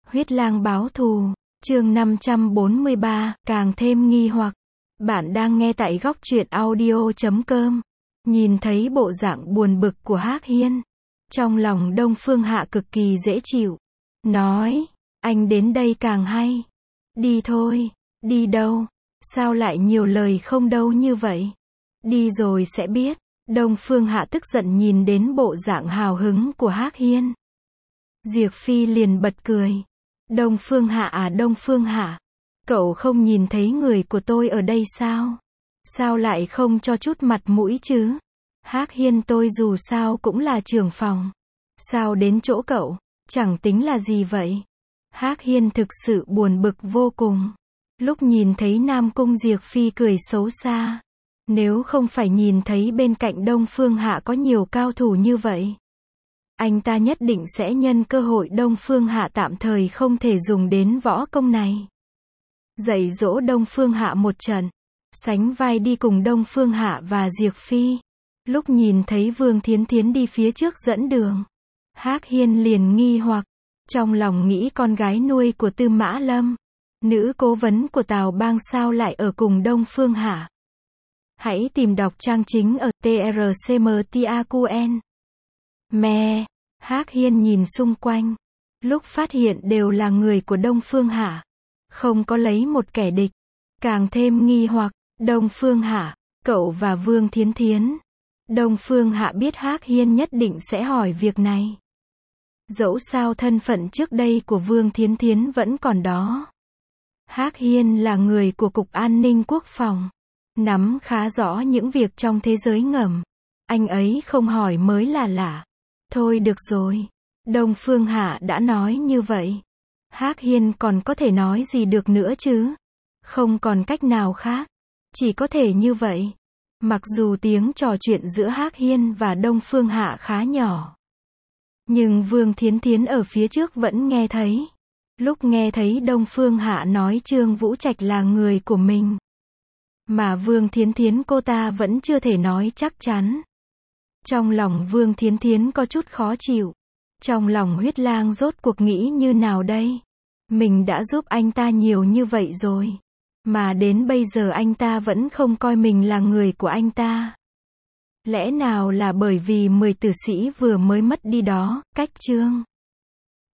Huyết lang báo thù, chương 543, càng thêm nghi hoặc. Bạn đang nghe tại góc truyện audio.com. Nhìn thấy bộ dạng buồn bực của Hắc Hiên, trong lòng Đông Phương Hạ cực kỳ dễ chịu. Nói, anh đến đây càng hay. Đi thôi. Đi đâu? Sao lại nhiều lời không đâu như vậy? Đi rồi sẽ biết. Đông Phương Hạ tức giận nhìn đến bộ dạng hào hứng của Hắc Hiên. Diệp Phi liền bật cười. Đông Phương Hạ à, Đông Phương Hạ, cậu không nhìn thấy người của tôi ở đây sao? Sao lại không cho chút mặt mũi chứ? Hắc Hiên, tôi dù sao cũng là trưởng phòng. Sao đến chỗ cậu? Chẳng tính là gì vậy? Hắc Hiên thực sự buồn bực vô cùng. Lúc nhìn thấy Nam Cung Diệp Phi cười xấu xa. Nếu không phải nhìn thấy bên cạnh Đông Phương Hạ có nhiều cao thủ như vậy, anh ta nhất định sẽ nhân cơ hội Đông Phương Hạ tạm thời không thể dùng đến võ công này, dạy dỗ Đông Phương Hạ một trận, sánh vai đi cùng Đông Phương Hạ và Diệp Phi. Lúc nhìn thấy Vương Thiến Thiến đi phía trước dẫn đường, Hắc Hiên liền nghi hoặc, trong lòng nghĩ con gái nuôi của Tư Mã Lâm, nữ cố vấn của Tào Bang sao lại ở cùng Đông Phương Hạ. Hãy tìm đọc trang chính ở TRCMTAQN. Mẹ, Hắc Hiên nhìn xung quanh, lúc phát hiện đều là người của Đông Phương Hạ, không có lấy một kẻ địch, càng thêm nghi hoặc. Đông Phương Hạ, cậu và Vương Thiến Thiến. Đông Phương Hạ biết Hắc Hiên nhất định sẽ hỏi việc này. Dẫu sao thân phận trước đây của Vương Thiến Thiến vẫn còn đó. Hắc Hiên là người của Cục An ninh Quốc phòng, nắm khá rõ những việc trong thế giới ngầm. Anh ấy không hỏi mới là lạ. Thôi được rồi. Đông Phương Hạ đã nói như vậy. Hắc Hiên còn có thể nói gì được nữa chứ? Không còn cách nào khác. Chỉ có thể như vậy. Mặc dù tiếng trò chuyện giữa Hắc Hiên và Đông Phương Hạ khá nhỏ, nhưng Vương Thiến Thiến ở phía trước vẫn nghe thấy. Lúc nghe thấy Đông Phương Hạ nói Trương Vũ Trạch là người của mình, mà Vương Thiến Thiến cô ta vẫn chưa thể nói chắc chắn. Trong lòng Vương Thiến Thiến có chút khó chịu. Trong lòng Huyết Lang rốt cuộc nghĩ như nào đây? Mình đã giúp anh ta nhiều như vậy rồi, mà đến bây giờ anh ta vẫn không coi mình là người của anh ta. Lẽ nào là bởi vì 10 tử sĩ vừa mới mất đi đó, cách chương